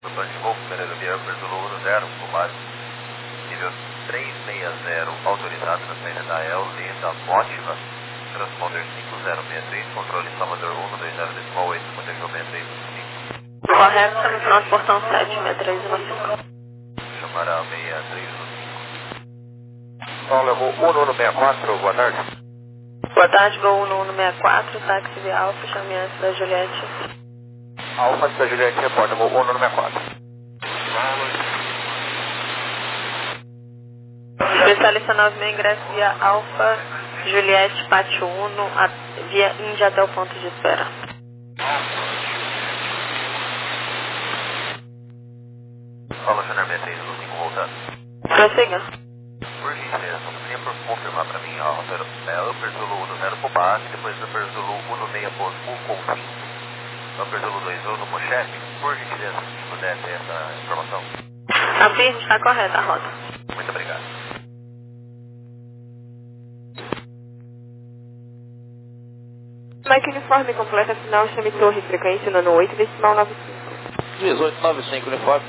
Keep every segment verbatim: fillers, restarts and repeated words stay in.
Antônio de Golfo, Pereira Vieira, Zulu um zero, comando. Nível trezentos e sessenta, autorizado na saída da E L, lenta, Mótiva. Transponder cinco zero seis três, controle Salvador um dois zero decimal oito, modelo noventa e três. Correto, estamos no nosso portão sete seis três um cinco. Chamar a seis três um cinco. Paulo, um um seis quatro, boa tarde. Boa tarde, Gol um um seis quatro, táxi de Alfa, chame antes da Juliette. Alfa da Juliette, reporta, um um seis quatro. Especialista nove meia, ingresso via Alfa, Juliette, Pátio Uno, a, via Índia até o ponto de espera. Paulo, Júnior seis três um cinco, voltando. Prossiga. Por gentileza, você por confirmar para mim a rota é Upper Zulu um zero por base, depois Upper Zulu um seis por Confim, Upper Zulu dois um no Mochete. Por gentileza, se puder ter essa informação. Afirme, está correta a rota. Muito obrigado. Mike Uniforme completa final, chame torre, frequência nono oito, decimal nove cinco. dezoito noventa e cinco, uniforme.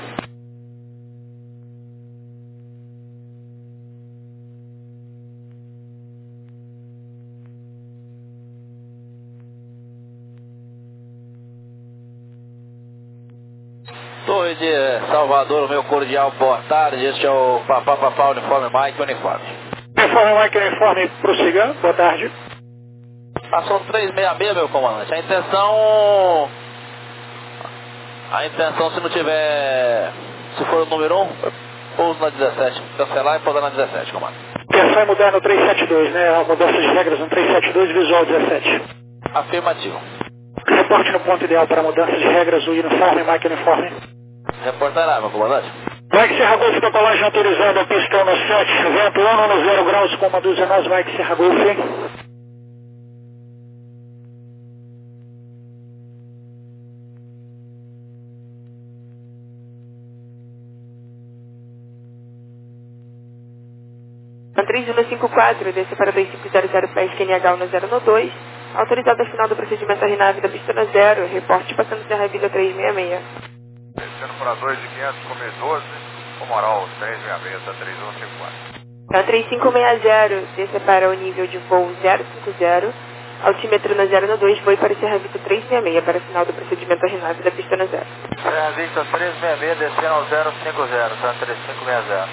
Torre de Salvador, o meu cordial boa tarde. Este é o Papá Papá Uniforme Mike Uniforme. Uniforme Mike Uniforme, prossiga, boa tarde. Passou três seis seis, meu comandante. A intenção... A intenção, se não tiver... Se for o número um, pouso na dezessete. Cancelar e pousar na dezessete, comandante. Intenção é mudar no trezentos e setenta e dois, né? A mudança de regras no trezentos e setenta e dois, visual dezessete. Afirmativo. Reporte no ponto ideal para mudança de regras, o uniforme Mike Uniforme. Reportará, meu comandante. Mike Serra Golf, decolagem autorizada, pistão no sete, vento um no zero graus, comando nós, Mike Serra Golf. Matriz um cinco quatro, desce para dois cinco zero zero pés, Q N H um zero no dois. Autorizado ao final do procedimento a RNAV da pista no zero. Reporte passando Serra Vida trezentos e sessenta e seis. Descendo para dois de quinhentos, comer doze, o moral trezentos e sessenta e seis, da três um cinco quatro. Então, três cinco seis zero, desce para o nível de voo zero cinco zero. Altímetro no zero no dois, voe para Serra Vida trezentos e sessenta e seis, para o final do procedimento a RNAV da pista no zero. Serra Vista trezentos e sessenta e seis, descendo ao zero cinco zero, tá? três cinco seis zero.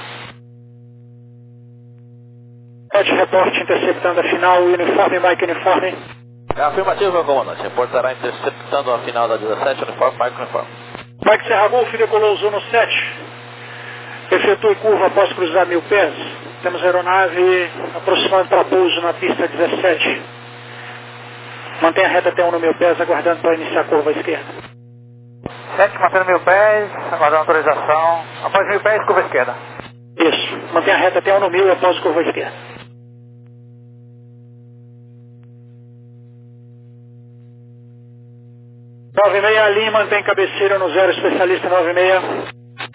sete, reporte interceptando a final, uniforme Mike Uniforme. É afirmativo, meu comandante. Reportará interceptando a final da dezessete, uniforme, Mike Uniforme. Mike Serra Golf, decolou Zona sete. Efetue curva após cruzar mil pés. Temos a aeronave aproximando para pouso na pista dezessete. Mantenha a reta até um no mil pés, aguardando para iniciar a curva à esquerda. sete, mantendo mil pés, aguardando autorização. Após mil pés, curva à esquerda. Isso. Mantenha a reta até um no mil após curva à esquerda. nove seis Lima, mantém cabeceira no zero, especialista nove seis.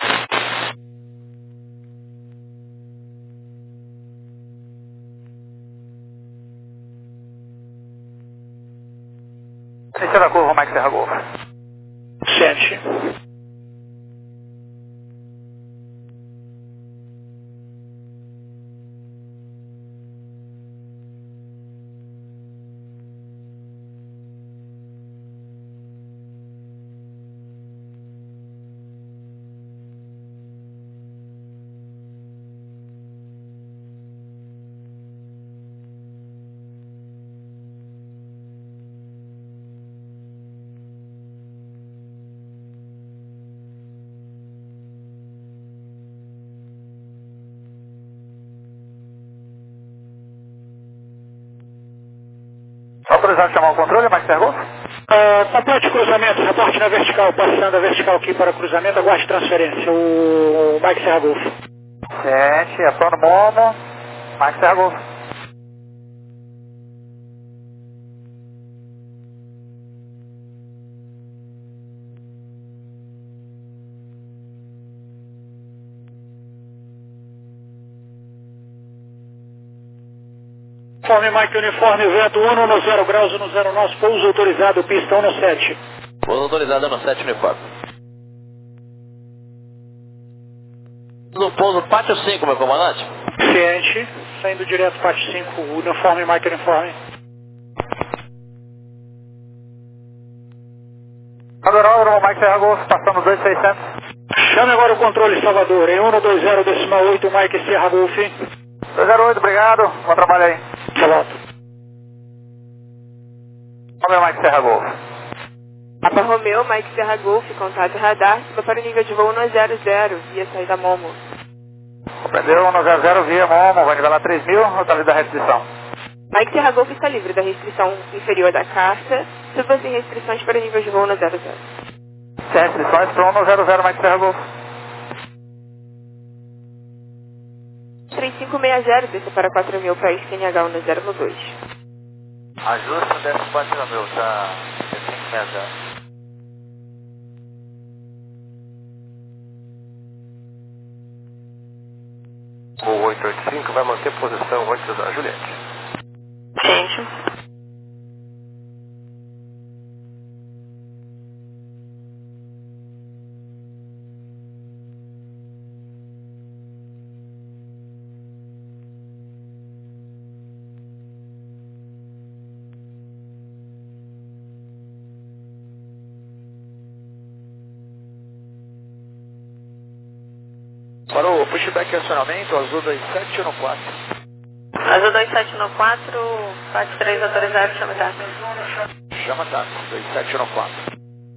Iniciando a curva, Mike Serra Golf. sete. Autorizado a chamar o controle, Mike Serra Golf? Uh, complete cruzamento, reporte na vertical, passando a vertical aqui para cruzamento, aguarde transferência, o Mike Serra Golf. sete, ação no mono, Mike Serra Golf. Uniforme Mike Uniforme, vento um no zero graus, no zero nosso, pouso autorizado, pista um no sete. Pouso autorizado no sete, uniforme. No pouso Pátio cinco, meu comandante. Ciente, saindo direto Pátio cinco, uniforme, Mike uniforme. Adorável, Mike Serra Golf, passando dois mil e seiscentos. Chame agora o controle Salvador, em um dois zero, decimal oito, Mike Serra Golf. dois zero oito, obrigado, bom trabalho aí. Salto. Romeu, Mike Serra Golf. Papa Romeu, Mike Serra Golf, contato radar, suba para o nível de voo um zero zero, via saída Momo. Compreendeu, um zero zero via Momo, vai nivelar três mil, totalidade da restrição. Mike Serra Golf está livre da restrição inferior da carta, suba sem restrições para o nível de voo um zero zero. Sem restrições para um zero zero, Mike Serra Golf. três cinco seis zero, desça para quatro mil pés, Q N H um zero dois. Ajusta, desce quatro mil, tá? três cinco seis zero. O oito oito cinco vai manter posição antes da Juliette. Gente. Para o pushback e acionamento, azul dois sete um quatro. Azul dois sete um quatro, quatro três autorizado, chama táxi. Chama táxi, dois sete um quatro.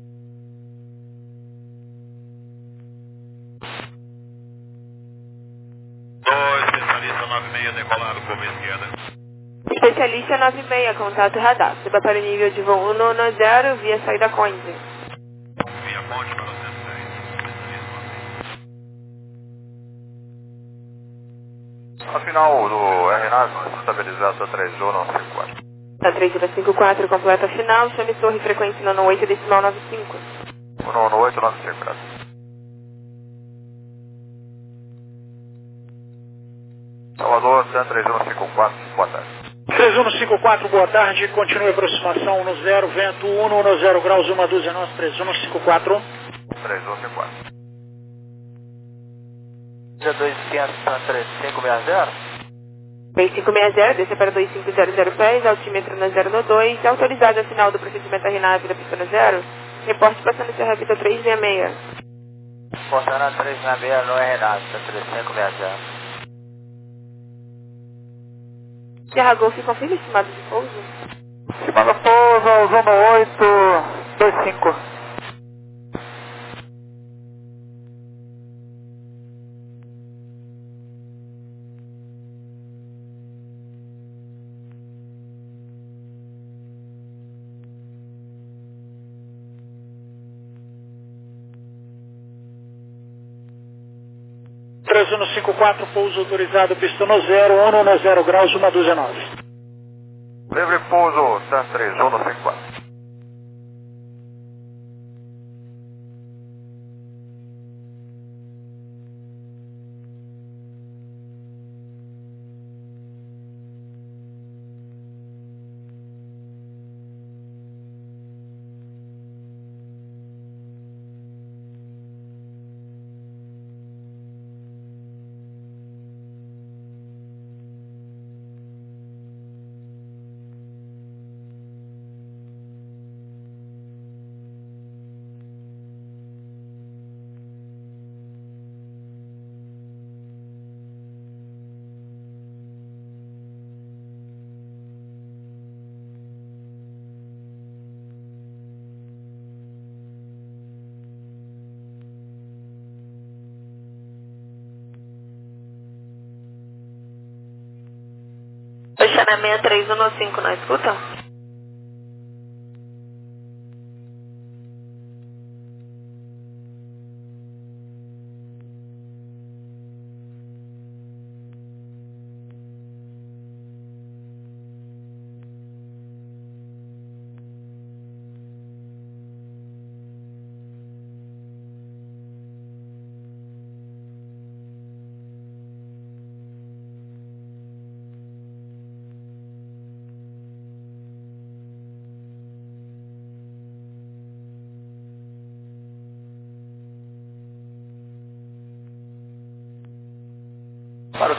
dois, especialista nove seis, decolado, curva esquerda. Especialista nove seis, contato radar, suba para o nível de voo um zero, via saída Conde. Via ponte para o cento e dez. Afinal do R nove, estabilizado a três um cinco quatro. A três zero cinco quatro, completa final, chame torre, frequência nono oito, decimal nove cinco. um oito nove cinco, graças. Salvador, três um cinco quatro, boa tarde. três um cinco quatro, boa tarde, continue a aproximação um zero, vento um zero graus, uma dúzia, nós três um cinco quatro. três um cinco quatro. dois quinhentos, três cinco seis zero. três cinco seis zero, desça para dois cinco zero zero pés, altímetro no zero dois, autorizado ao final do procedimento R nove da pista no zero, reporte passando Serra Vida três seis seis. Portando três seis seis no R nove, três cinco seis zero. Serra Golf, confirma estimado de pouso? Estimada pouso, zona oito dois cinco. três um cinco quatro, pouso autorizado, pista no zero, um zero graus, uma dúzia nove. Livre pouso, três um cinco quatro. Fechando a seis três um cinco, não escuta?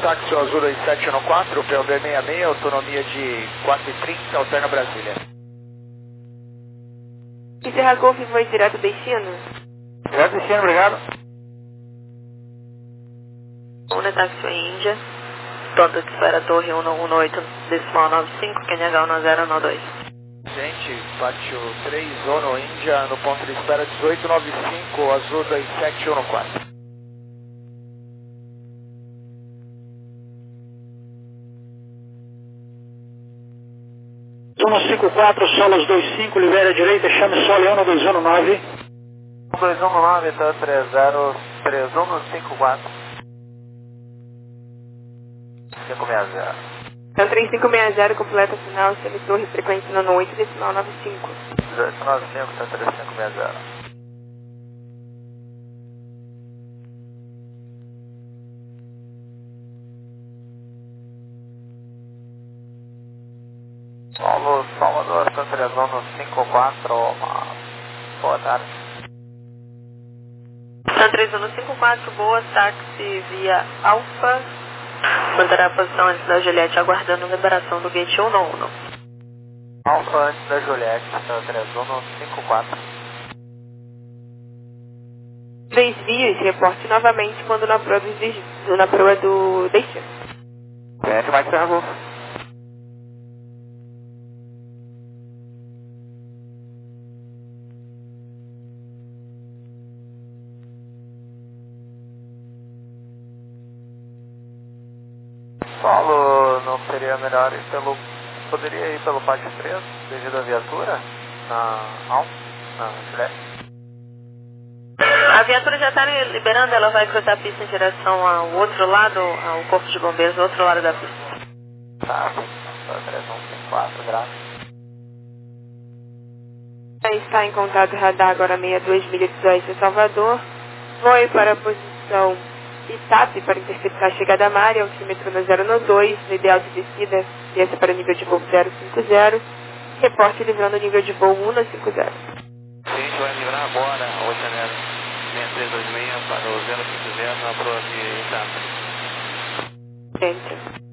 táxi Azul dois sete um quatro, P O B sessenta e seis, autonomia de quatro e trinta, alterna Brasília. E Serra Golf foi direto destino? Direto destino, obrigado. Una táxi Índia, ponto de espera Torre cento e dezoito, decimal noventa e cinco, Q N H um zero nove dois. Gente, pátio três, Ono Índia, no ponto de espera dezoito noventa e cinco, Azul dois sete um quatro. Zona cinco quatro, Solos dois cinco, Libéria direita, chame Sole um dois um nove. dois um nove, então três zero três um cinco quatro. cinco seis zero. Então três cinco seis zero, completa final, semi-torre, frequência nono oito, decimal noventa e cinco. dezoito noventa e cinco, então três cinco seis zero. Paulo Salvador, então três um cinco quatro, uma boa tarde. São três um cinco quatro, boa, táxi via Alfa. Manterá a posição antes da Juliette, aguardando liberação do gate um um. Alfa antes da Juliette, então três um cinco quatro. Três vias, reporte novamente quando na proa do, des- na proa do destino. Cliente Mike Serra Golf. Paulo, não seria melhor ir pelo... Poderia ir pelo pátio três, devido à viatura? Na Alfa, na Juliette? A viatura já está liberando, ela vai cruzar a pista em direção ao outro lado, ao corpo de bombeiros, do outro lado da pista. Tá, então três um cinco quatro, graças. Está em contato radar agora sessenta e dois milhas de oeste Salvador. Voe para a posição Itap para interceptar a chegada à área, altímetro no zero no dois, no ideal de descida, desça para o nível de voo zero cinco zero. Reporte livrando o nível de voo um cinco zero. Sim, a gente vai livrar agora, oito de janeiro, seis três dois seis para o zero cinco zero na proa de Itap. Gente.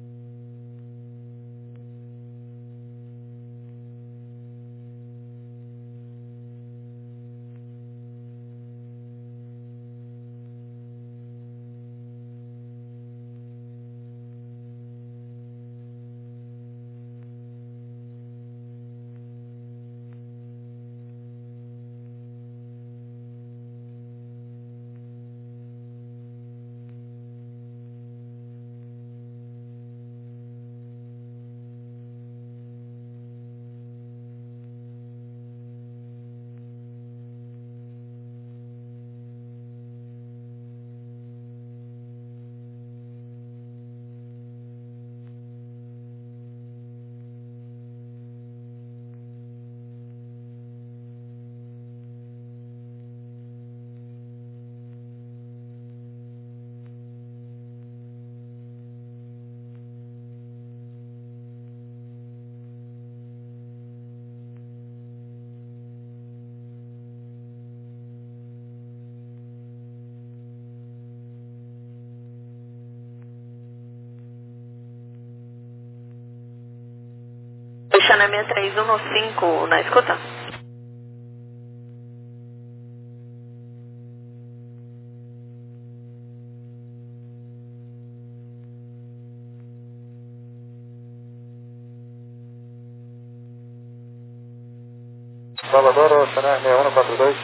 Xana seis três um cinco, na escuta? Salvador, Xana seis um quatro dois.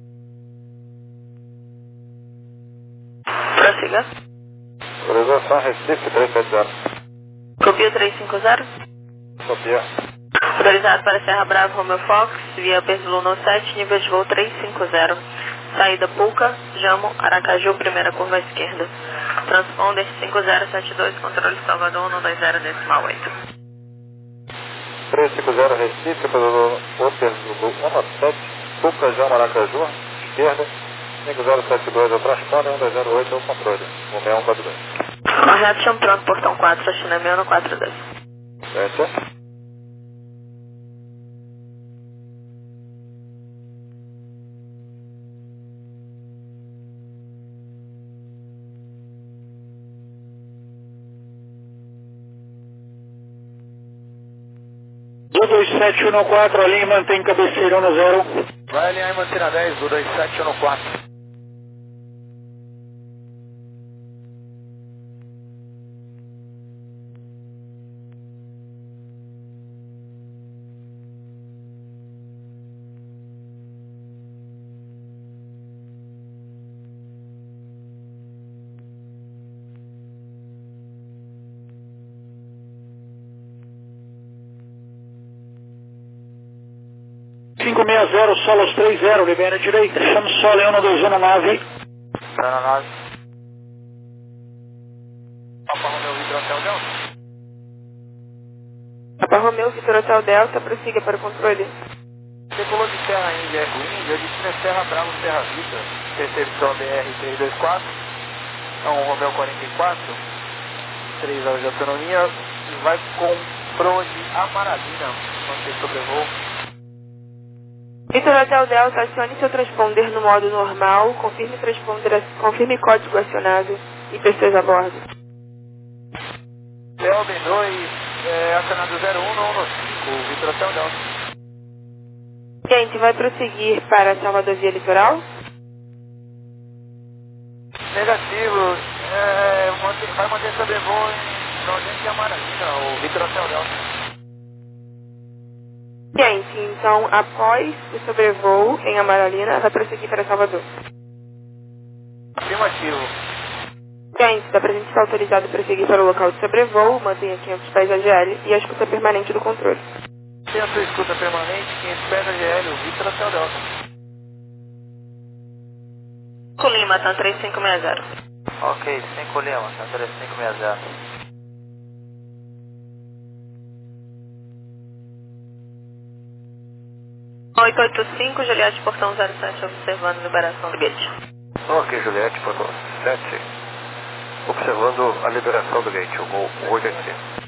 Prossiga. Autorização Recife três sete zero. Copia três cinco zero. Copia. Autorizado para Serra Bravo, Romeo Fox, via Perzulo sete, nível de voo três cinco zero. Saída Pulca, Jamo, Aracaju, primeira curva à esquerda. Transponder cinco zero sete dois, controle Salvador, um dois zero, decimal oito. três cinco zero Recife, pelo Hotel Zulu um sete, Pulca, Jamo, Aracaju, esquerda. cinco zero sete dois é o transponder, um dois zero oito é o controle. um seis um quatro dois. Correto, chão pronto, portão quatro, China seis um quatro dois. Certo? Voo dois sete um quatro, a linha mantém cabeceira um zero. Vai alinhar e manter na dez, voo dois sete um quatro. cinco seis zero, Solos três zero, libera direita, chama Solo um dois um na nave. Tá na nave. Papa Romeu Vitor Hotel Delta. Papa Romeu Vitor Hotel Delta, prossiga para o controle. Decolou de Serra Índia Eco Índia, destino é Serra Bravo Serra Vita, recepção B R três dois quatro, é um Romeu quarenta e quatro, três horas de autonomia, e vai com proa de Amaralina, mantém sobrevoo. Vitor Hotel Delta, acione seu transponder no modo normal, confirme transponder, confirme código acionado e pessoas a bordo. L B dois, é, acionado zero um no cinco, Vitor Hotel Delta. Gente, vai prosseguir para Salvador Via Litoral? Negativo, é, mantém, vai manter sobrevoo em Nordeste de Amaralina, o Vitor Hotel Delta. Gente, então, após o sobrevoo em Amaralina, vai prosseguir para Salvador. Afirmativo. Gente, da presente está autorizado a prosseguir para o local de sobrevoo, mantenha quinhentos pés A G L e a escuta permanente do controle. Tem a sua escuta permanente, quinhentos pés A G L, o Vitor Hotel Delta. cinco Lima, tá três cinco seis zero. Ok, cinco Lima, tá três cinco seis zero. oito oito cinco, Juliette Portão zero sete, observando liberação do gate. Ok, Juliette, Portão sete, observando a liberação do gate, o voo oito oito cinco.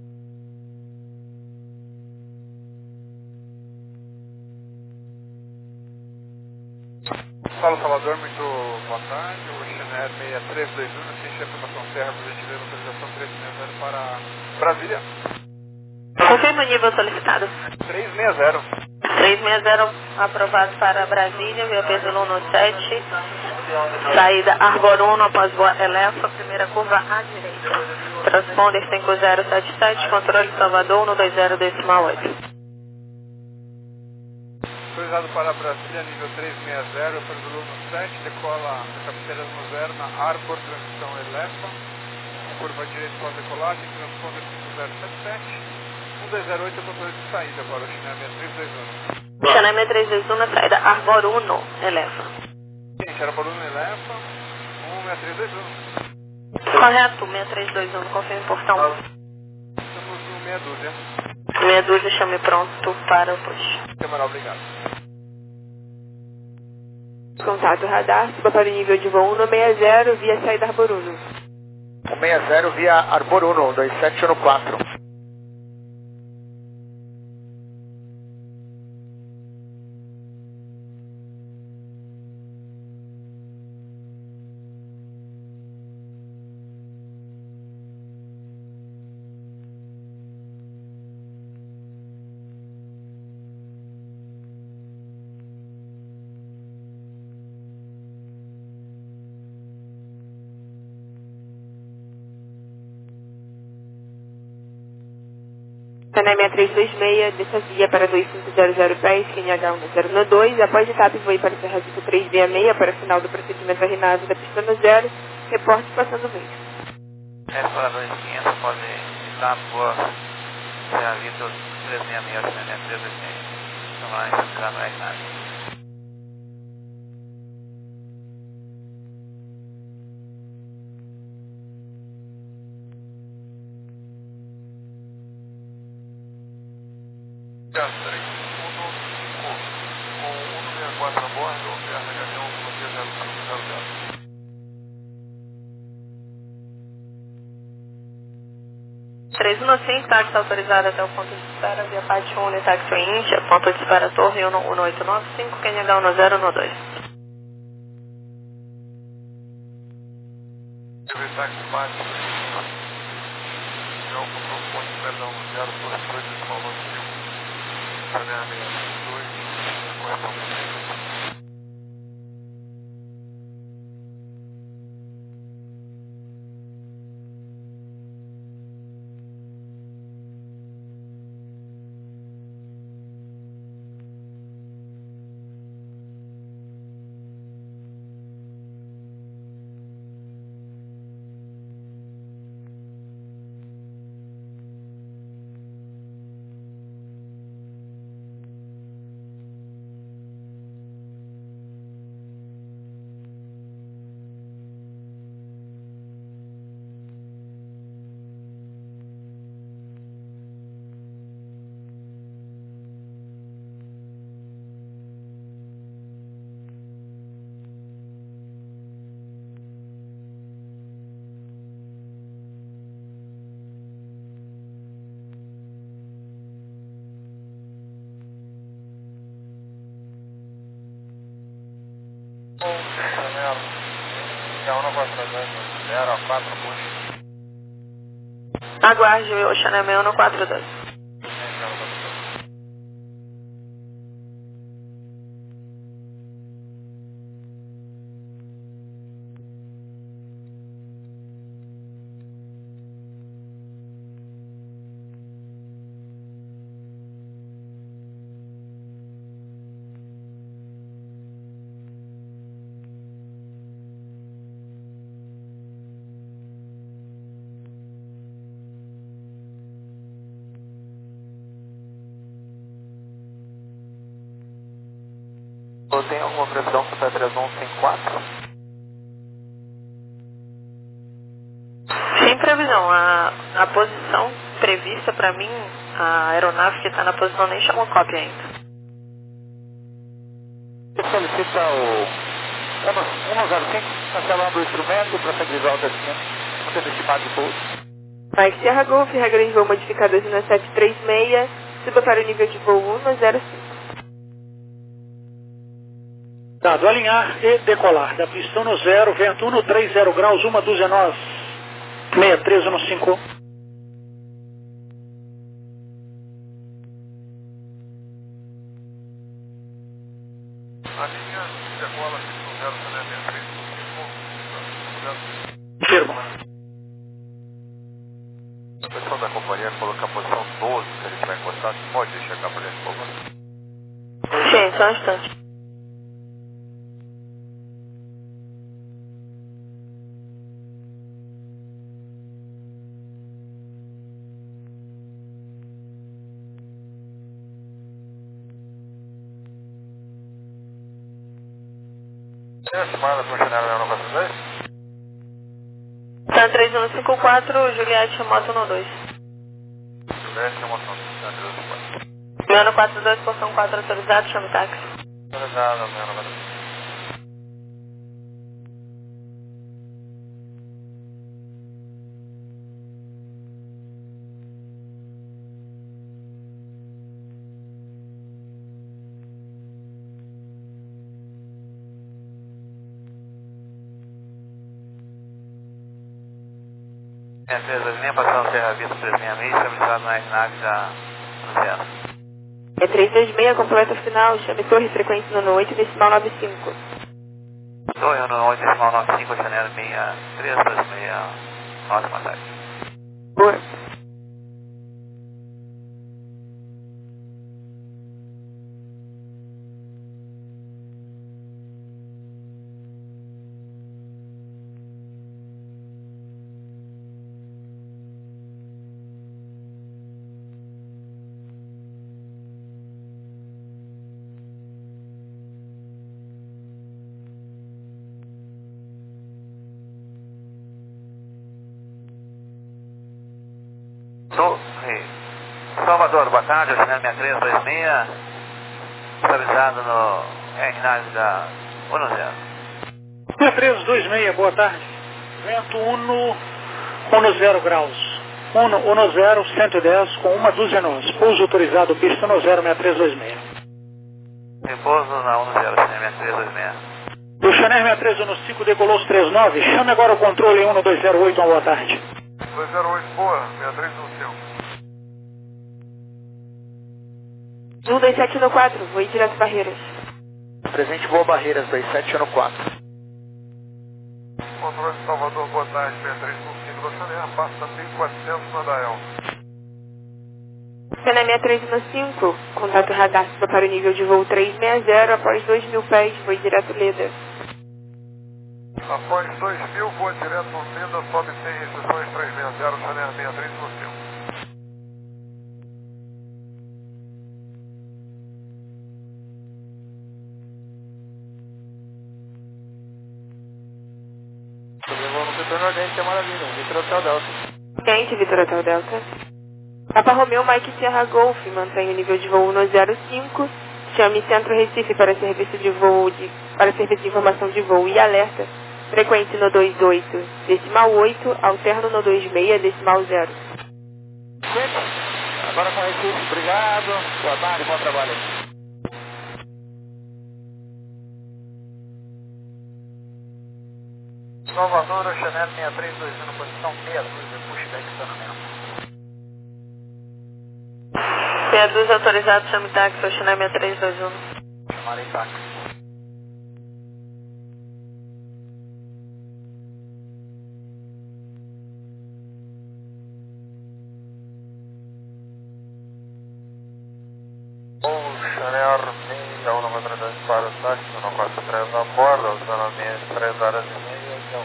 Fala Salvador, muito boa tarde, o Xener seis três dois um, ciência de informação Serra, por gentileza, autorização três seis zero para Brasília. Confirma o nível solicitado. três seis zero. três seis zero, aprovado para Brasília, via peso no sete, saída Arbor um, após voa Elefa, primeira curva à direita. Transponder cinco zero sete sete, controle Salvador um dois zero decimal oito. Autorizado para Brasília, nível três seis zero, peso no sete, decola a cabeceira no zero na Arbor, transição Elefa, curva à direita para decolagem, transponder cinco zero sete sete. um dois zero oito é o controle de saída para o China seis três dois um. China seis três dois um na saída Arbor um, Elefa. Gente, Arbor um Elefa, um seis três dois um. Correto, seis três dois um, confirme portão. Estamos no meia dúzia. Meia dúzia, chame pronto para o push. Câmara, obrigado. Contato radar, suba para o nível de voo um seis zero via saída Arbor um. seis zero via Arbor um, dois sete um quatro. China seis três dois seis, desça via para dois cinco zero zero pés, Q N H um zero dois, após etapa voe para Serra Vista três seis seis para final do procedimento arrinado da pista no zero, reporte passando o meio. S para dois quinhentos, pode estar por Serra Vista três seis seis, oito seis três dois seis. Então lá, entrar no R N A V. três um cinco, com um seis quatro a bordo, R H um, zero zero zero. três um cinco, táxi autorizado até o ponto de espera, via parte um, táxi Índia, ponto de espera Torre um oito nove cinco, Q N H um zero um dois. Táxi bate, não, com o ponto de espera um zero, por dois decimal nove cinco. Aguarde o Channel sessenta e um no quatro dois. Tem alguma previsão para o três um cinco quatro? Sem previsão. A, a posição prevista para mim, a aeronave que está na posição nem chamou cópia ainda. Você solicita o um zero cinco, cancelando o instrumento para estabilizar o destino, você estimado de pouso. Mike Sierra Golf, regra de voo modificada usina sete três seis, suba para o nível de voo um zero cinco. Dado alinhar e decolar da pista no zero, vento um três zero graus, uma dúzia nós, seis três um cinco. A linha decola aqui no zero seis três cinco. Firma. A pessoa da companhia colocar a posição doze, se ele estiver encostado, pode chegar para ele, por favor? Sim, só um instante. Tem a chamada para o Channel no quatro dois? Tá três um cinco quatro, Juliette, moto no dois. Juliette, moto no quatro. Meu no quatro dois, portão quatro autorizado, chame táxi. Autorizado, meu no quatro dois. Empresa linha passando Serra Vista três seis seis, estabilizado na aeronave da Luciana. É três dois seis, completa final, chame torre, frequência nono oito, decimal nove cinco. Torre nono oito, decimal nove cinco, Channel seis três dois seis, ótima tarde. Boa. Salvador, boa tarde, o Channel seis três dois seis, estabilizado no aeronave da um zero. seis três dois seis, boa tarde. Vento um zero graus. um zero, cento e dez com uma dúzia nós. Pouso autorizado, pista no zero, seis três dois seis. Repouso na um zero, Channel seis três dois seis. O Channel seis três um cinco decolou os trinta e nove. Chame agora o controle um dois zero oito, uma boa tarde. dois zero oito, boa, seis três um cinco. Zul dois sete um quatro, vou ir direto Barreiras. Presente Voa Barreiras, dois sete um quatro. Controle de Salvador, boa tarde, seis três um cinco da Chanel, passa mil e quatrocentos no Adael. Chanel seis três um cinco, contato radar para o nível de voo trezentos e sessenta, após dois mil pés, vou ir direto Leda. Após dois mil, voa direto Leda, sobe sem restrições trezentos e sessenta, Chanel seis três um cinco. Nordeste é maravilha, Vitor Hotel Delta. Quente, Vitor Hotel Delta. Papa Romeu, Mike Sierra Golf, mantém o nível de voo no zero cinco, chame Centro Recife para serviço de voo, de, para serviço de informação de voo e alerta, frequência no dois oito, decimal oito, alterno no dois seis, decimal zero. Agora com Recife, obrigado, boa tarde, bom trabalho. Salvador, Chanel seis três dois um, posição meia dúzia, pushback estacionamento. meia dúzia autorizado, chame táxi, ao Chanel seis três dois um. Chamarei táxi. Bom, Chanel seis um noventa e dois para o táxi, não quatro três na borda, estacionamento três horas e meia.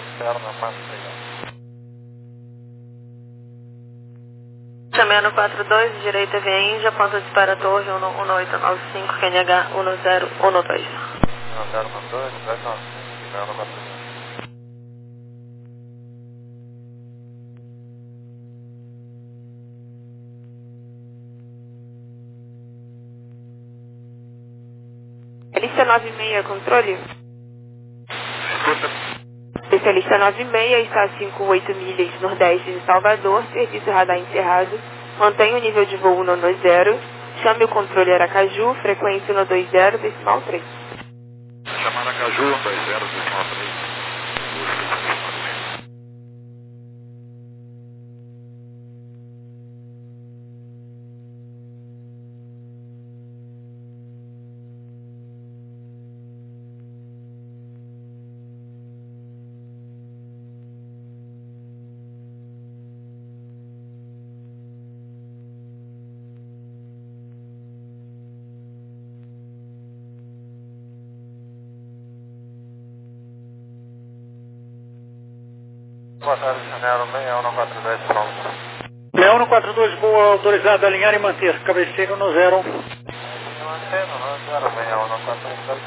Chamando quatro dois, direita via Índia, ponto de para torre um oito nove cinco, Q N H um zero um dois. um zero um dois, dez nove cinco, zero quatro dois. Lista nove seis, controle? Especialista nove seis, está a cinco oito milhas nordeste de Salvador, serviço radar encerrado, mantém o nível de voo no zero, chame o controle Aracaju, frequência no dois zero, decimal três. Chama Aracaju, dois zero, decimal três. Boa tarde, Chanel seis um quatro dois, pronto. seis um quatro dois, boa, autorizado a alinhar e manter. Cabeceiro no zero. Mantendo no zero seis um quatro dois.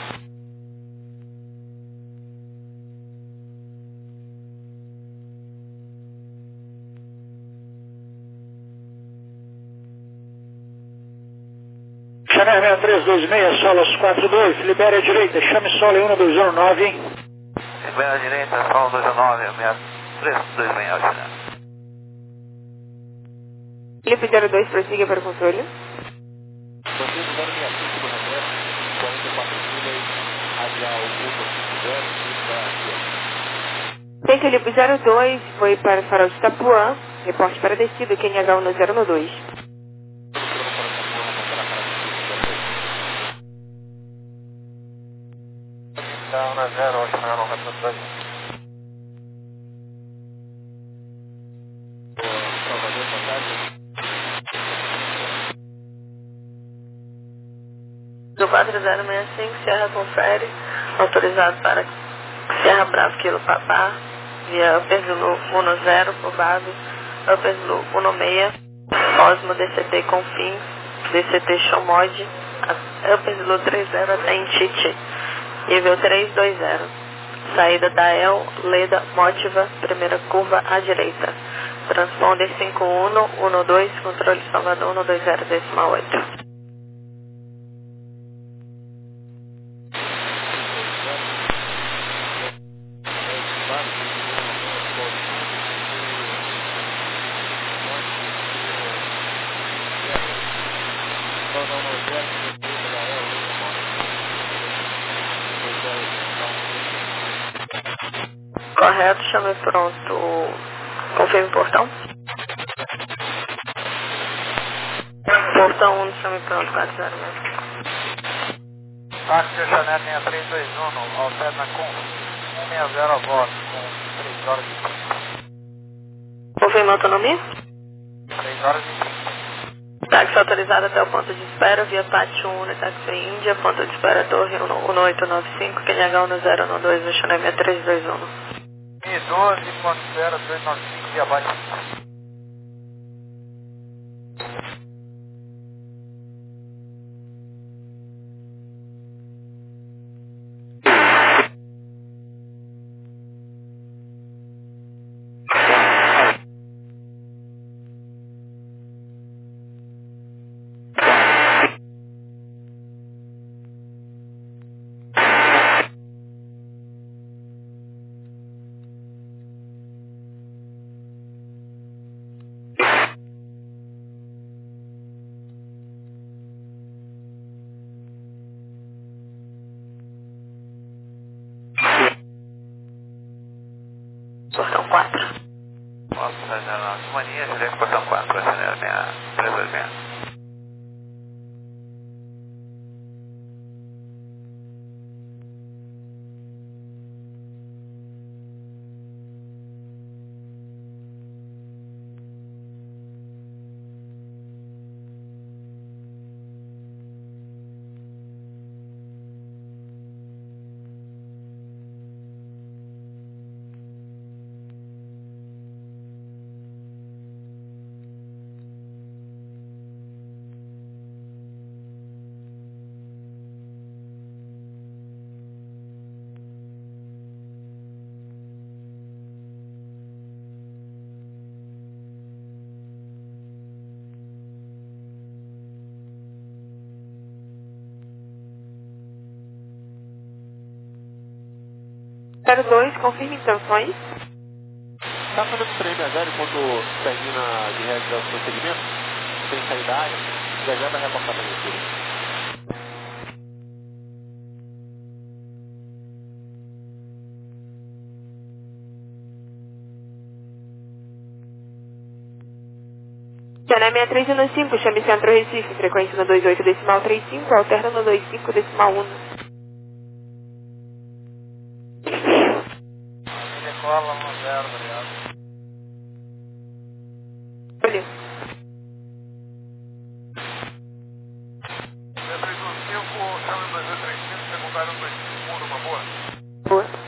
Chanel seis três dois seis, Solas quatro dois, libere a direita, chame Sole um dois um nove. Libera a direita, Sol dois um nove, seis três dois seis, Chanel. Felipe zero dois, prossiga para o controle. Tem Felipe zero dois, foi para o farol de Itapuã, reporte para descida, Q N H um zero um dois. um zero, Chanel um quatro dois. Do quatro zero seis cinco, Serra confere, autorizado para Serra Bravo Kilo Papá, via Upper Zulu um zero, por base, Upper Zulu um seis, Osmo D C T Confins, D C T Chomod, Upper Zulu três zero até Intite, nível três dois zero, saída da El, Leda, Motiva, primeira curva à direita, transponder cinco um um dois, controle Salvador um dois zero, decimal oito. Correto, chame pronto. Confirme o portão. Portão Pistão um, chame pronto, quatro zero mesmo. Táxi Chanel seis três dois um, alterna com cento e sessenta a voz, com três horas e trinta. Confirma a autonomia? três horas e trinta. Táxi autorizado até o ponto de espera, via Pátio um, Táxi Índia, ponto de espera Torre um oito nove cinco, Q N H um zero um dois, Chanel seis três dois um. E doze, ponto zero dois nove cinco, via Batista. Portão quatro. Nossa, Sargento, mania, Juliette, portão quatro, S N L três dois seis. zero dois, confirme intenções. Tá fazendo três seis zero enquanto termina de realizar o procedimento? Sem sair da área? Já já vai reportar para você. Jané seis três um cinco, chame Centro Recife, frequência no dois oito decimal trinta e cinco, alterna no dois cinco decimal um. Decola um zero, obrigado. Olha. seis três um cinco, chame dois oito três cinco, secundário um dois cinco um, uma boa? Boa.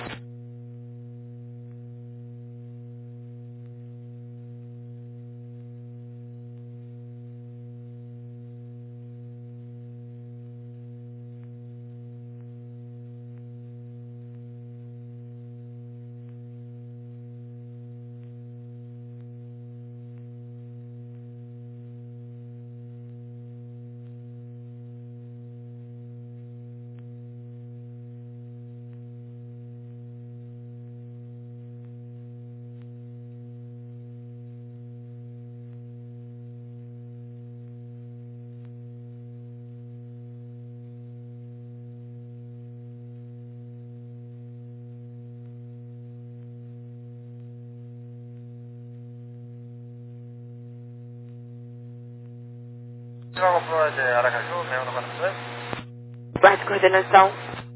Joga pro de Aracaju, mesmo no quatro dois. Guarde coordenação.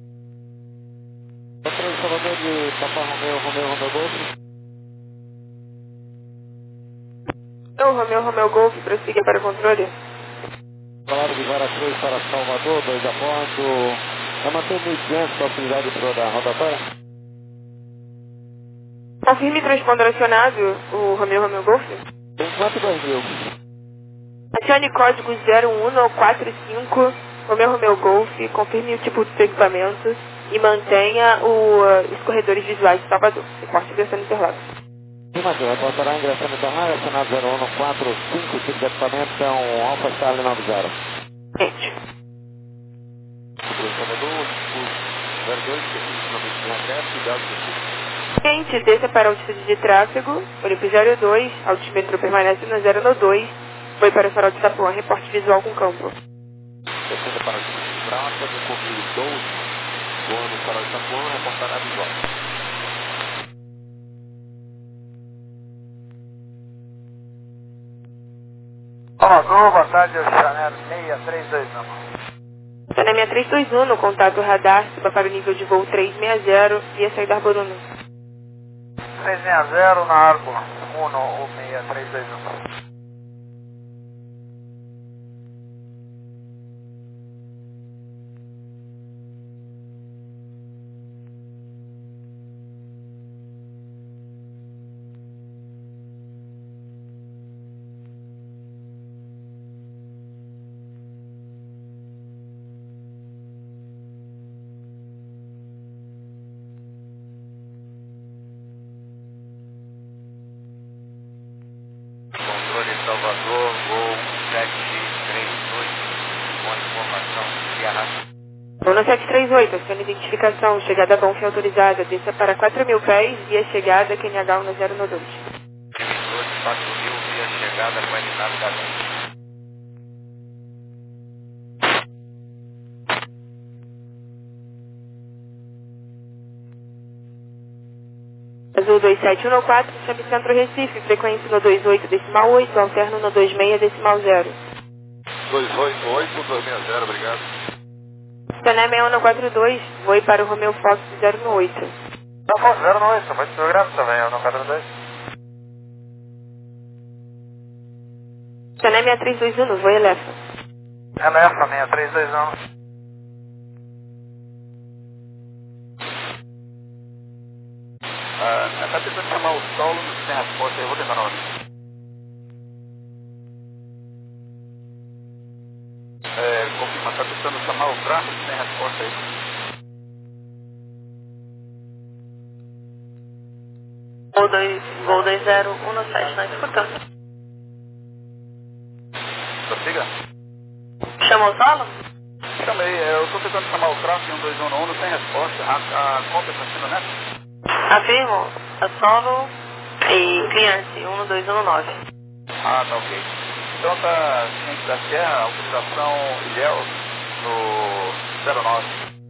Salvador de Papa Romeu, Romeu, Romeu Golf. Então, Romeu, Romeu Golf, prossiga para o controle. Falaram de Veracruz para Salvador, dois a ponto. Vai manter mil e quinhentos possibilidade para da rotatória? Confirme transponder acionado o Romeu, Romeu Golf. Enquanto dois mil. Acione código zero um quatro cinco, Romeu, Romeu Golf, confirme o tipo de equipamento e mantenha o, uh, os corredores visuais de Salvador. Reporte ingressando Interlagos. Sim, reportará ingressando Interlagos, acionado zero um quatro cinco, tipo de equipamento é um Alfa Charlie nove zero. Gente. Salvador, zero dois, definitivamente no acesso, ideal de Gente, desça para a altitude de tráfego, Olímpio zero dois, altímetro permanece no zero dois, foi para o farol de Itapuã, reporte visual com campo. Descendo para o altitude de tráfego, corrido doze, voando no farol de Itapuã, reportará visual. Salvador, boa tarde, é o Chanel seis três dois um. Chanel seis três dois um, no contato radar, suba para o nível de voo trezentos e sessenta, via saída Arbor um. trezentos e sessenta na Arbor um, o seis três dois um. Controle Salvador, voo sete três oito, com informação de arrasto. Voo no sete três oito, acione identificação, chegada Bonfim autorizada, desça para quatro mil pés, via chegada Q N H um zero um dois. Emissor de quatro mil, via chegada com a navegação. Azul dois sete um quatro, chame Centro Recife, frequência no dois oito decimal oito, alterno no dois seis decimal zero. dois oito oito, dois seis zero, obrigado. Canal seis um quatro dois, voe para o Romeo Fox zero um oito. Não, Fox zero um oito, vai de programa também, um quatro dois. Canal seis três dois um, voe Elefa. Elefa seis três dois um. Está tentando chamar o Saulo sem resposta, eu vou tentar na hora. É, confirma, está tentando chamar o tráfego sem resposta aí. Gol dois zero um sete, não escutando. Prossiga? Chamou o Saulo? Chamei, eu estou tentando chamar o tráfego um dois um um sem resposta. A, a conta está sendo nessa? Afirmo, é Solo e cliente um dois um nove. Ah, tá ok. Então tá ciente da Serra, autorização Ilhéus no zero nove.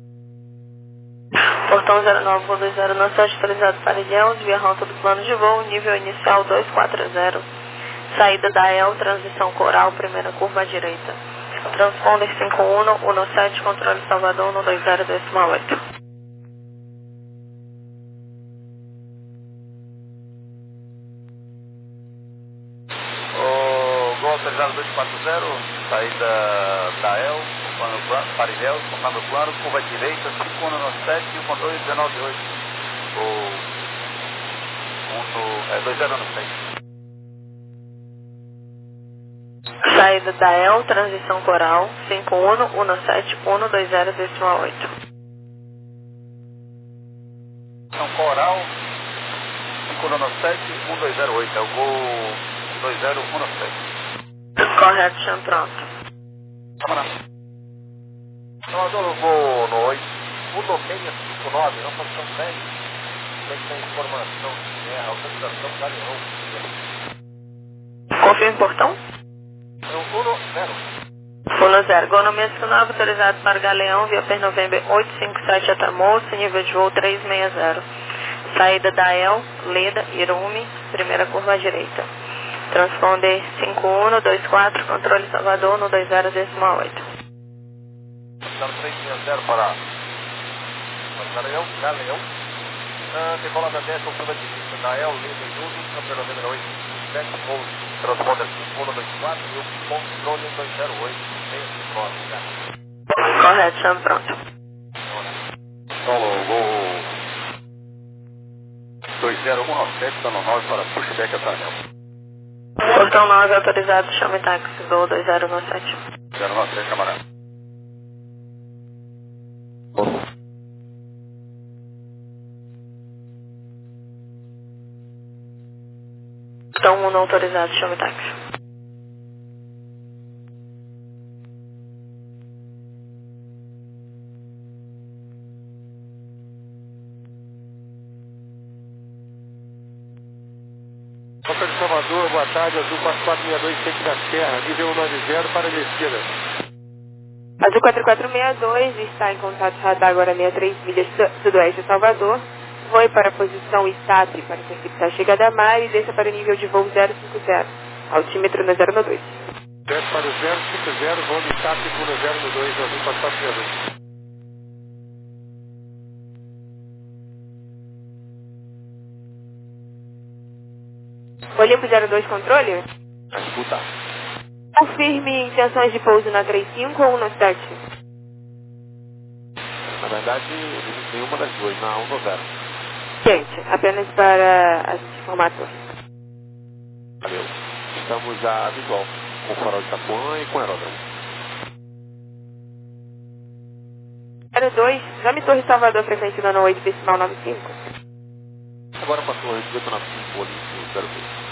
Portão zero nove, voo dois zero nove, autorizado para Ilhéus, via rota do plano de voo, nível inicial dois quatro zero. Saída da E L, transição coral, primeira curva à direita. Transponder cinco um um sete, controle Salvador um dois zero decimal oito. Autorizado dois quatro zero, saída da E L, comando plano, para Ilhéus, comando plano, curva direita, cinco um sete e o controle dezenove oito. O é, dois zero sete. Saída da E L, transição coral, cinco um um sete um dois zero decimal oito. Então, coral, cinco um sete um dois zero oito, é o gol dois zero um sete. Correto, chão pronto. Vamos lá. Salvador, eu vou no oito. O seis cinco nove, não posição dez. Como é que tem informação de guerra, autorização Galeão. Confirme portão? É o um zero. um zero. Gol no mesmo nove, autorizado para Galeão, via Per November oito cinco sete Atamoço, nível de voo trezentos e sessenta. Saída da E L, Leda, Irume, primeira curva à direita. Transponder cinco um dois quatro, controle Salvador no dois zero decimal oito. Estamos trezentos e sessenta para Galeão, Galeão. Decolada dez, curva direita. Da E L, Leda, Irume, campeão número oito sete, transponder cinco um dois quatro e o controle dois zero oito. Correto, chão pronto. Solo, gol dois zero um sete, dando nove para pushback atrás. Portão nove, autorizado, chame táxi, gol dois zero um sete. zero nove sete, camarada. Portão um, não autorizado, chame táxi. Boca de Salvador, boa tarde, Azul quatro quatro seis dois, Centro da Serra, nível um nove zero para descida. Azul quatro quatro seis dois, está em contato radar agora sessenta e três milhas sudoeste de Salvador. Voe para a posição I S A P para interceptar a chegada a mar e desça para o nível de voo zero cinco zero. Altímetro no zero dois. zero para o zero cinco zero, voo de T A P pula zero no dois, azul quatro quatro zero dois. Olimpo zero dois, controle? Escuta. Confirme intenções de pouso na trinta e cinco ou no sete. Na verdade, nenhuma das duas, na um no zero. Gente, apenas para a gente informar a torre. Valeu. Estamos já visual, com o farol de Itapuã e com o aeródromo. zero dois, Jame Torre Salvador, frequência dano oito, decimal nove cinco. Agora para a torre dezoito nove cinco, Olimpo zero dois.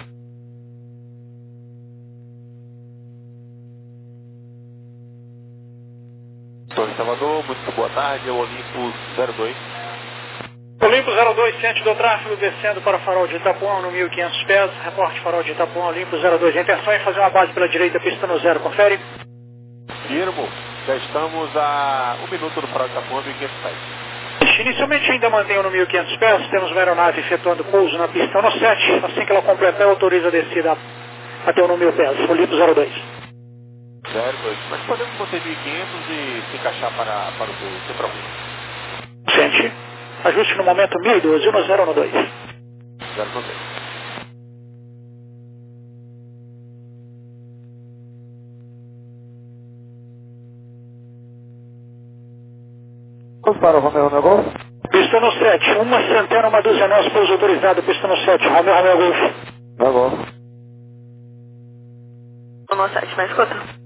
Torre Salvador, muito boa tarde, é o Olimpo zero dois. Olimpo zero dois, centro do tráfego, descendo para o farol de Itapuã, no mil e quinhentos pés. Reporte farol de Itapuã, Olimpo zero dois. A intenção é fazer uma base pela direita, pista no zero, confere. Firmo, já estamos a um minuto do farol de Itapuã, mil e quinhentos pés. Inicialmente ainda mantenho no mil e quinhentos pés, temos uma aeronave efetuando pouso na pista no sete. Assim que ela completar, autoriza a descida até o no mil pés, Olimpo zero dois. zero dois, mas podemos manter mil e quinhentos e se encaixar para, para o voo, sem problema. Sente. Ajuste no momento mil e doze, no zero no dois. zero no dois. Vamos para o Romeo Romeo Golf? Pista no sete, uma centena, uma dúzia nós, pouso autorizado, pista no sete, Romeo Romeo Golf. Vai Golf. No sete, mais escuta.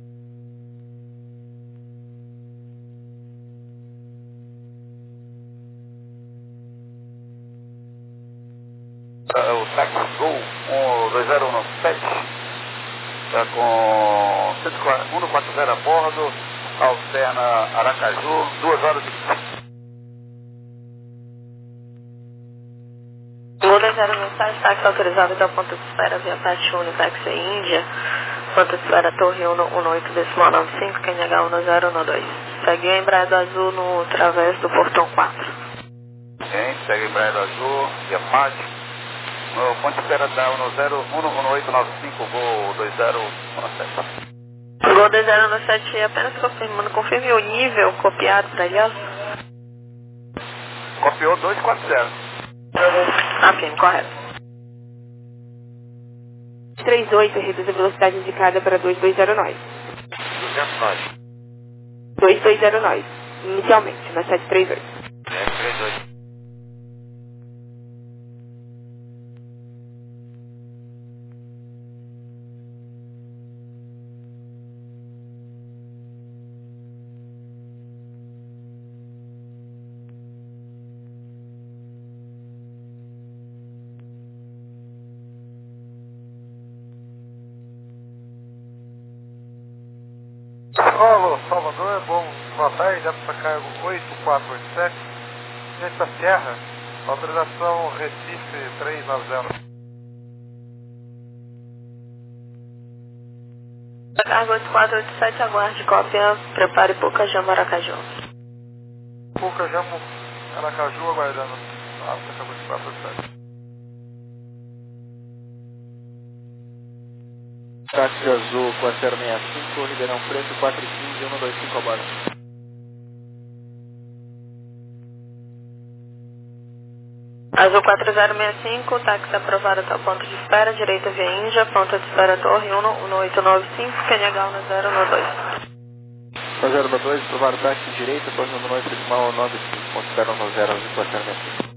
Uh, o táxi Gol um dois zero um sete está com cento e quarenta a bordo, alterna Aracaju, duas horas e... Gol dois zero um sete, táxi autorizado até o ponto de espera via Pátio Unipex e Índia. Ponto de espera Torre um no oito, decimal nove cinco, Q N H um no zero no dois. Segue o Embraer azul no través do portão quatro. Sim, segue Embraer azul, via Pátio. No ponto de espera da um no zero, um no oito nove cinco, voo dois zero um sete. Gol dois zero um sete, apenas confirmando, confirme o nível copiado para Ilhéus. Copiou dois quatro zero. Afirme, correto. trinta e oito, reduz a velocidade indicada para dois dois zero nove. duzentos e nove. dois dois zero nove, inicialmente, na sete três oito. sete três oito. Alô, Salvador, bom, boa tarde, dá para cargo oito quatro oito sete, gente da Serra, autorização Recife três nove zero. Cargo oito quatro oito sete, aguarde cópia, prepare Puca Jamo Aracaju. Puca Jamo Aracaju, aguardando. Ah, cargo oito quatro oito sete. Táxi azul quatro zero seis cinco, Ribeirão Preto quatro um cinco, um dois cinco a bordo. Azul quatro zero seis cinco, táxi aprovado até o ponto de espera, direita via Índia, ponto de espera Torre um no oito nove cinco, Q N H um no zero no dois. zero no dois, aprovar o táxi direita, Torre um no oito, decimal nove cinco, ponto de espera no zero, azul quatro zero seis cinco.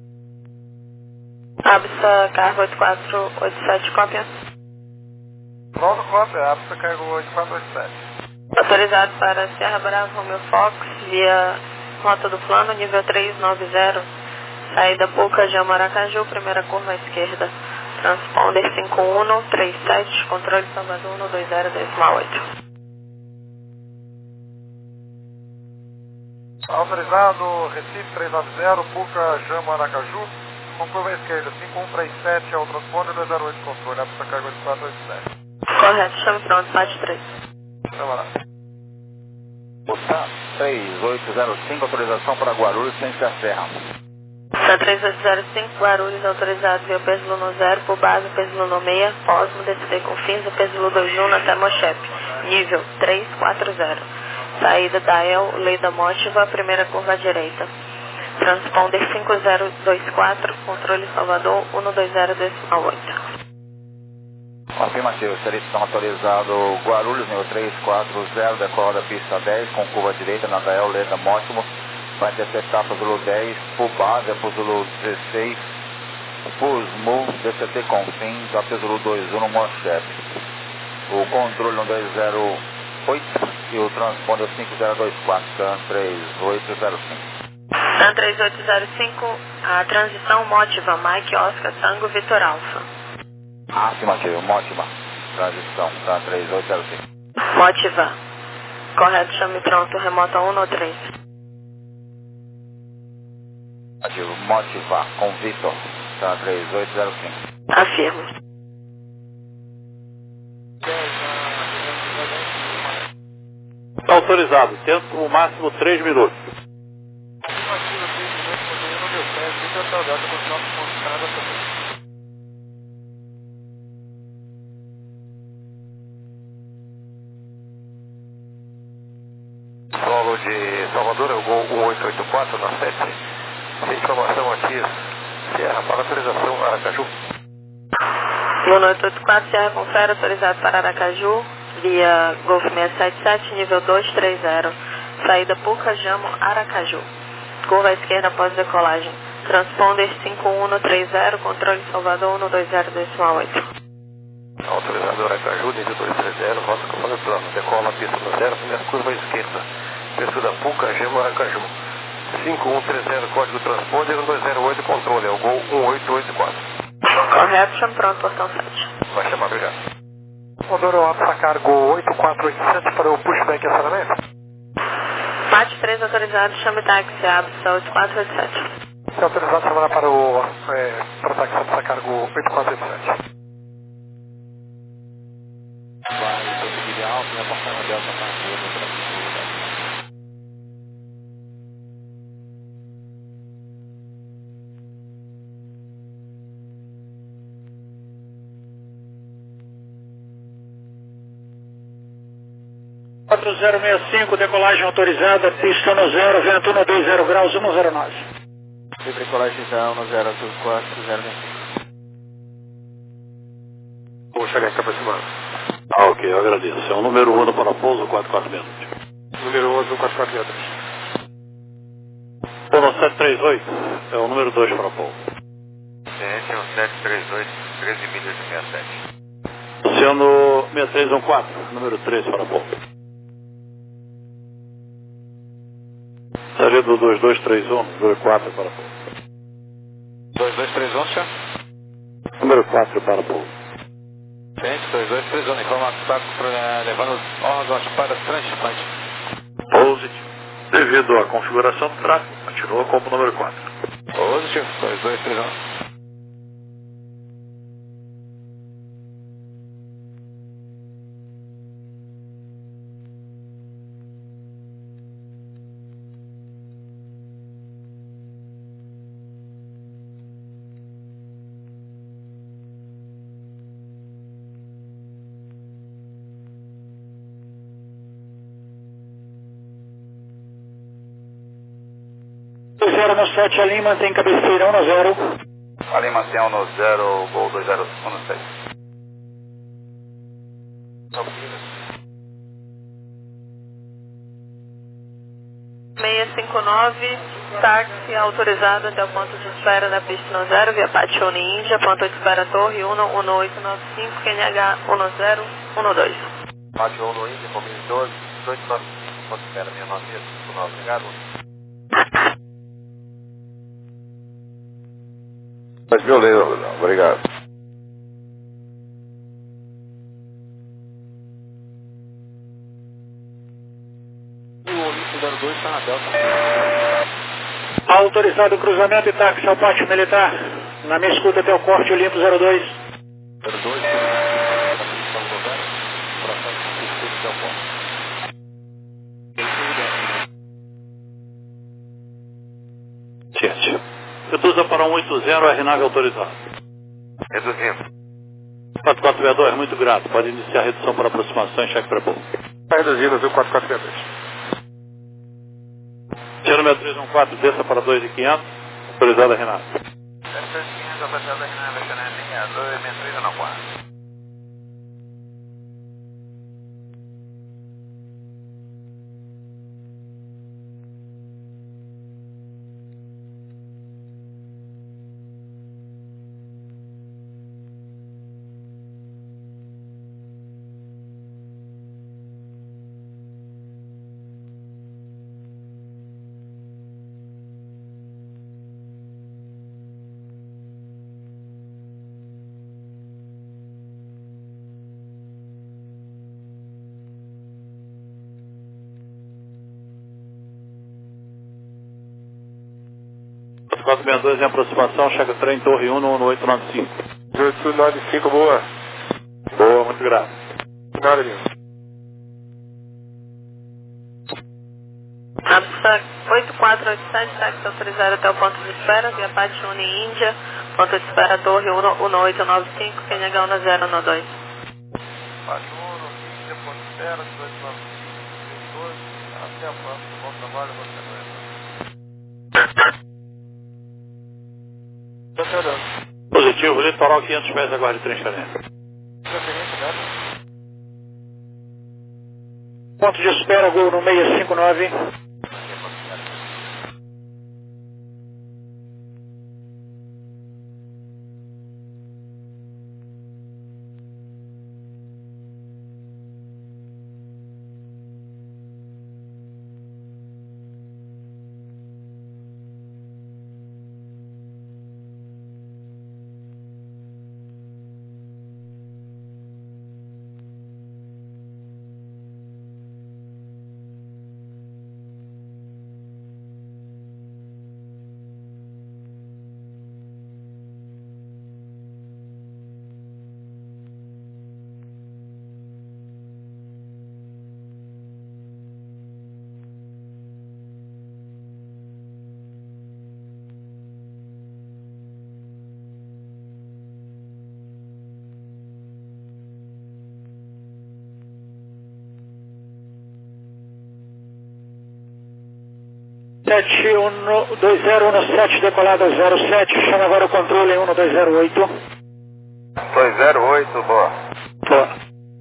Absa, cargo oito quatro oito sete, cópia. Pronto, cópia, apta cargo oito quatro oito sete. Autorizado para Serra Bravo, Romeo Fox, via rota do plano, nível três nove zero. Saída Puca Jamo Aracaju, primeira curva à esquerda. Transponder cinco um três sete, controle Salvador um dois zero decimal oito. Autorizado Recife três nove zero, Puca Jamo Aracaju, com curva à esquerda cinco um três sete, ao transponder dois zero oito, controle, apta cargo oito quatro oito sete. Correto, chame pronto, bate três. Trabalhar. Puta três oito zero cinco, autorização para Guarulhos, centro da Serra. San três oito zero cinco, Guarulhos, autorizado via Persiluno zero, por base Persiluno seis, Osmo, D C D Confins, Persiluno dois um até Mochep, nível três quatro zero. Saída da E L, Leda Mótiva, primeira curva à direita. Transponder cinco zero dois quatro, controle Salvador, cento e vinte decimal oito. Afirmativo, serviço autorizado Guarulhos, nível três quatro zero, decola da pista dez, com curva direita na D L, Leda Mótiva. Vai interceptar para o Zulu dez, por base, para o Zulu dezesseis, por S M U, D C T Confins, até o Zulu dois um no Mochep. O controle no dois zero oito e o transponder cinco zero dois quatro, San três oito zero cinco. San três oito zero cinco, a transição Mótiva, Mike Oscar Tango Vitor Alfa. Afirmativo, Mótiva, transição, San três oito zero cinco. Mótiva, correto, chame pronto, remota um no três. Ativo, Motivar com Vitor, San três oito zero cinco. Afirmo. Está autorizado, tempo o máximo três minutos. Solo de Salvador, é o gol um oito oito quatro na sete. Informação aqui, Sierra para autorização Aracaju. um oito oito quatro, Sierra Confere, autorizado para Aracaju, via Golf seiscentos e setenta e sete, nível duzentos e trinta. Saída Puca, Jamo, Aracaju. Curva à esquerda após decolagem. Transponder cinco um três zero, controle Salvador cento e vinte decimal oito. Autorizado Aracaju, nível duzentos e trinta, rota com o plano. Decola a pista no zero, primeira curva à esquerda. Preço da Puca, Jamo, Aracaju. cinco um três zero, código transponder, cento e zero oito, controle, é o gol um oito oito quatro. Correto, chame pronto, portão sete. Vai chamar, obrigado. Comodoro Alfa Cargo oito quatro oito sete para o pushback e acionamento. M A T três autorizado, chame táxi, Absa oito quatro oito sete. Se autorizado a chamar para o é, para o táxi Alfa Cargo oito quatro oito sete. Vai conseguir alto, né? Passar na Delta Cargo. quatro zero seis cinco, decolagem autorizada, pista no zero, vento no dois zero graus, um zero nove. Decolagem já no zero quatro zero cinco. Vou chegar aqui aproximado. Ah, ok, eu agradeço. É o número um do Parapouso quatro quatro seis. Número onze, quatro quatro zero três. Polo sete três oito, é o número dois Parapouso. C S é o sete três oito, treze milhas de sessenta e sete. Oceano seis três um quatro, número três Parapouso. Saída do dois dois três um, número quatro Parapouso. dois dois três um, senhor? Número quatro Parapouso. Frente, dois dois três um, informa que está levando órgãos para transplante. Positivo. Devido à configuração do tráfego, continua como número quatro. Positivo, dois dois três um. zero no sete, a Lima tem cabeceira um no zero. A Lima tem um no zero, gol dois zero um no seis. seis cinco nove, táxi autorizado até o ponto de espera da pista no zero, via Pátio Ninja, ponto de espera Torre um um oito nove cinco, Q N H um zero um dois. Pátio um no Índia, comigo doze, oito nove cinco, ponto de espera seis nove cinco nove, obrigado. Mas beleza, obrigado. O Olímpio zero dois está na Delta. Autorizado o cruzamento e táxi ao pátio militar. Na minha escuta até o corte, Olimpo zero dois. zero dois, Gente, Reduza para cento e oitenta, R nave autorizado. Reduzindo. quatro quatro seis dois, muito grato. Pode iniciar a redução para aproximação em cheque pré-pouso. Está reduzindo, azul quatro quatro seis dois. Tiro seis três um quatro, desça para dois mil e quinhentos. Autorizado, R nave. dois mil e quinhentos, autorizado, R nave, linha dois seis três um quatro. quatro seis dois em aproximação, chega trem, torre um no oito nove cinco. oito nove cinco, boa. Boa, muito grato. Nada, Nil. Apsa oito quatro oito sete, táxi autorizado até o ponto de espera, via Pati Uni Índia, ponto de espera Torre um no oito nove cinco, Q N H um zero no dois. Pati Uni Índia, ponto de espera, oito nove cinco, até a próxima, bom trabalho, bom trabalho. Positivo, litoral quinhentos pés, aguarde transferência. Ponto de espera, Gol no seis cinco nove. sete um dois zero um sete, decolada zero sete, chama agora o controle em um dois zero oito. dois zero oito, boa. Boa.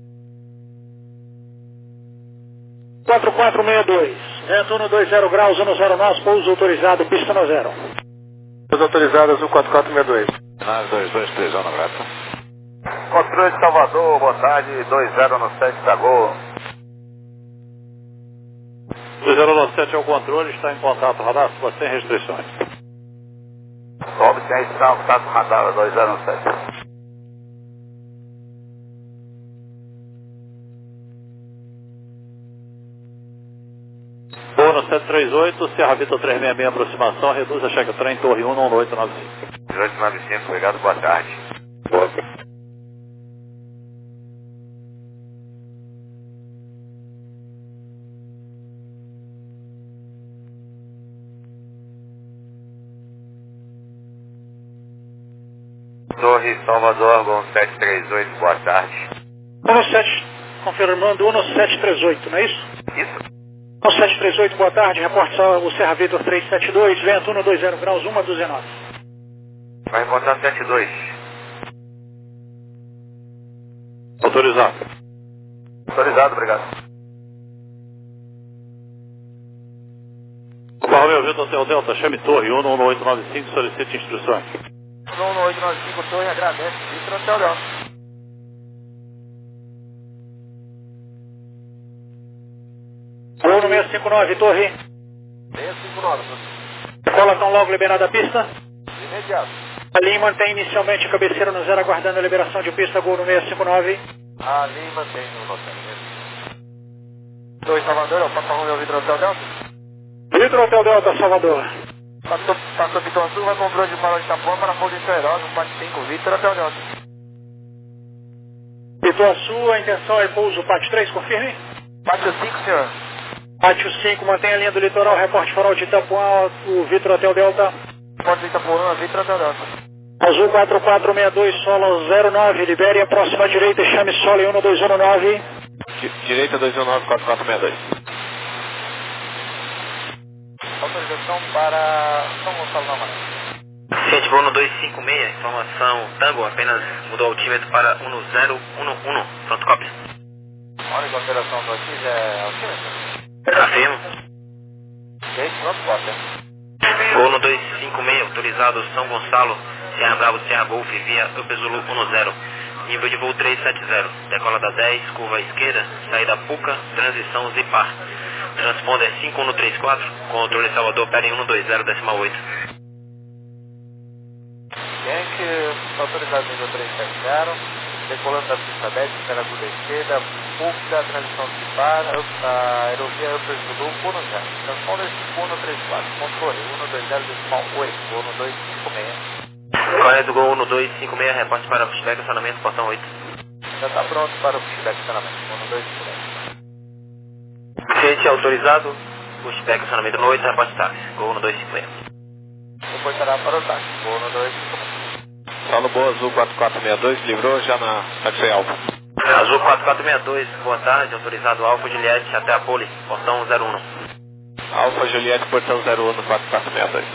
quatro quatro seis dois, vento um dois zero graus, um zero nós, pouso autorizado, pista no zero. Pouso autorizado, azul quatro quatro seis dois. Nave dois dois três, Ana Grata. Controle de Salvador, boa tarde, dois zero sete, Tagô. dois zero sete é o controle, está em contato, radar, suba sem restrições. Sobe sem restrição, contato radar dois zero sete. Boa no sete três oito, Serra Vitor três seis seis, aproximação, reduz a checa trem, torre um no oito nove cinco. oito nove cinco, obrigado, boa tarde. Boa. Torre Salvador, Gol sete três oito, boa tarde. um sete, confirmando um sete três oito, não é isso? Isso. um sete três oito, boa tarde, reporte o Serra Vitor três sete dois, vento um dois zero graus, um doze nove. Vai reportar sete dois. Autorizado. Autorizado, obrigado. Opa, Romeu Vitor Hotel Delta, chame torre um no oito nove cinco, solicite instruções. um no oito nove cinco, torre, agradece, Vitor Hotel Delta. Gol no seis cinco nove, torre. seis cinco nove. Cola tão logo liberada a pista. Imediato. Ali mantém inicialmente a cabeceira no zero, aguardando a liberação de pista, Gol no seis cinco nove. Ali mantém no hotel. Dois Salvador, eu passo o Vitor Hotel Delta. Vitor Hotel Delta, Salvador. Passou, passou Pituaçu, vai controle de farol de Itapuã para Fogo de Feroz, um quatro cinco, Vitor Hotel Delta. Pituaçu, a intenção é pouso Pátio três, confirme. Pátio cinco, senhor. Pátio cinco, mantém a linha do litoral, reporte farol de Itapuã, o Vitor Hotel Delta. Pode vir Itapuã, Vitor Hotel Delta. Azul quatro quatro seis dois, solo zero nove, libere a próxima direita, chame solo em um dois um nove. Direita dois um nove, quatro quatro seis dois. Autorização para São Gonçalo na Maré. Ciente Bruno dois cinco seis, informação Tango, apenas mudou o altímetro para um zero um um, pronto, cópia. A única alteração do aqui já é altímetro? Afirmo. Ok, pronto, cópia. Bruno dois cinco seis, autorizado São Gonçalo, Serra Bravo, Serra Golf, via Upezulu um zero. Nível de voo trezentos e setenta, decola da dez, curva esquerda, saída Puca, transição Zipar. Transponder cinco um três quatro, controle Salvador, pera em um dois zero, decimal oito. Yankee, autorizado nível trezentos e setenta, decolando da pista dez, espera curva esquerda, Puca, transição Zipar, a aerovia Upezulu um zero. Transponder cinco um três quatro, controle um dois zero, decimal oito, um dois cinco seis. Correto, Gol um dois cinco seis, reporte para pushback, acionamento, portão oito. Já está pronto para o pushback, acionamento, um dois cinco seis. Ciente autorizado, pushback, acionamento no oito, reporte táxi, Gol um dois cinco seis. Depois será para o táxi, um dois cinco seis. Solo Boa Azul quatro quatro seis dois, livrou já na taxi Alfa. Azul quatro quatro seis dois, boa tarde, autorizado Alfa Juliette até a Poli, portão zero um. Alfa Juliette, portão zero um, quatro quatro seis dois.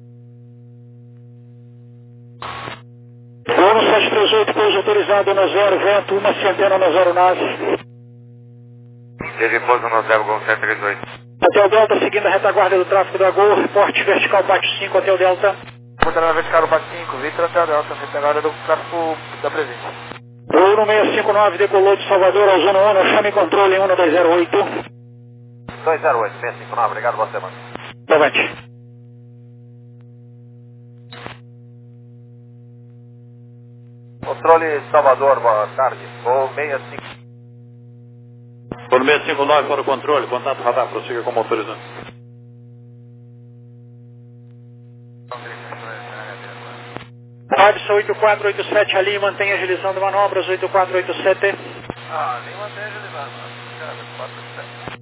Bruno sete três oito, pouso autorizado no zero, vento, uma centena na zero nove. Teve pouso no zero, Gol sete três oito. Hotel Delta, seguindo a retaguarda do tráfego da Gol, reporte vertical P A T cinco, Hotel Delta. Portanto, na vertical P A T cinco, Vitor Hotel Delta, retaguarda do tráfego da presença. Bruno seiscentos e cinquenta e nove, decolou de Salvador ao Zona um, chame controle em um dois zero oito. dois zero oito, seiscentos e cinquenta e nove, obrigado, boa semana. Levante. Controle Salvador, boa tarde, Gol seis cinco. Por seiscentos e cinquenta e nove para o controle, contato radar, prossiga como autorizado. Robson oito quatro oito sete ali, mantém agilizando manobras, oito quatro oito sete. Ah, nem mantém agilizando, oito quatro oito sete.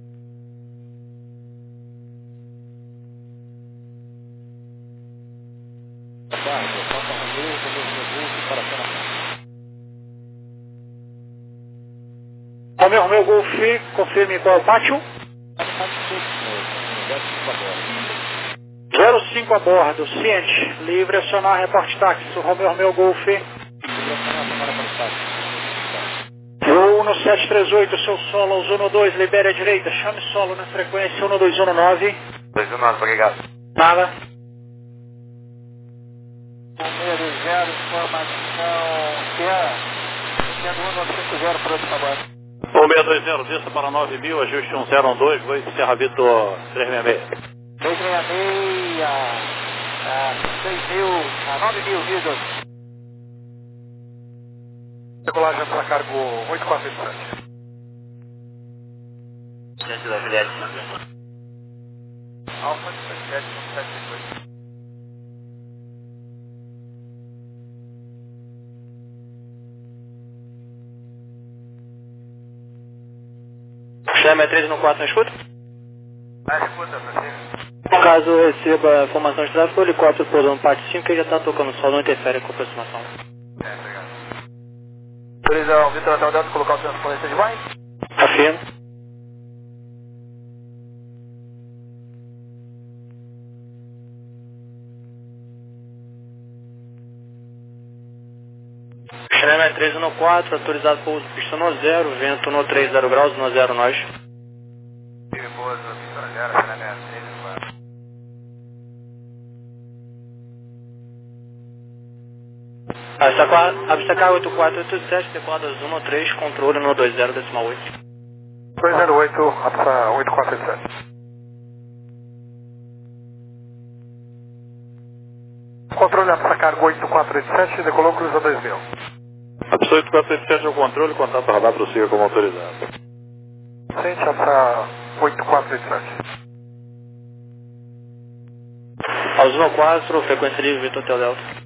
Romeu, Romeu Golf, confirme qual é o pátio. zero cinco a bordo, ciente, livre acionar, reporte táxi, Romeu, Romeu Golf. Voo no sete três oito, seu solo, ao Zona dois, libere a direita, chame solo na frequência um dois um nove. dois um nove, obrigado. Nada. seis dois zero, informação Sierra, sendo um nove cinco zero, pronto para baixo. O seis dois zero, desça para nove mil, ajuste um zero um dois, voo Serra Vitor trezentos e sessenta e seis. três seis seis, a seis mil, a nove mil, Vitor. Decolagem para cargo oito quatro oito sete. Ciente da Juliette. Alfa sete sete dois. Chama três um quatro, não escuta? Ah, escuta, prossiga. Caso receba informação de tráfego, o helicóptero pousando no parte cinco, que já está tocando sol, não interfere com a aproximação. É, obrigado. Autoriza o Vitor Hotel Delta colocar o transpondente de vai? Afirmo. Xereme três um quatro, autorizado pouso pista no zero, vento no três zero graus, no zero nós. Tive boas, Vitor Zero, Xereme três um quatro. Avista K oito quatro oito sete, decolada um no três, controle no dois zero, decimal oito. dois zero oito, Avista oito quatro oito sete. Controle Avista Cargo oito quatro oito sete, decolou cruza dois mil. A oito quatro oito sete é o controle, contato radar, prossiga como autorizado. Ciente Avista oito quatro oito sete. Ao Zona quatro, frequência livre, Vitor Hotel Delta.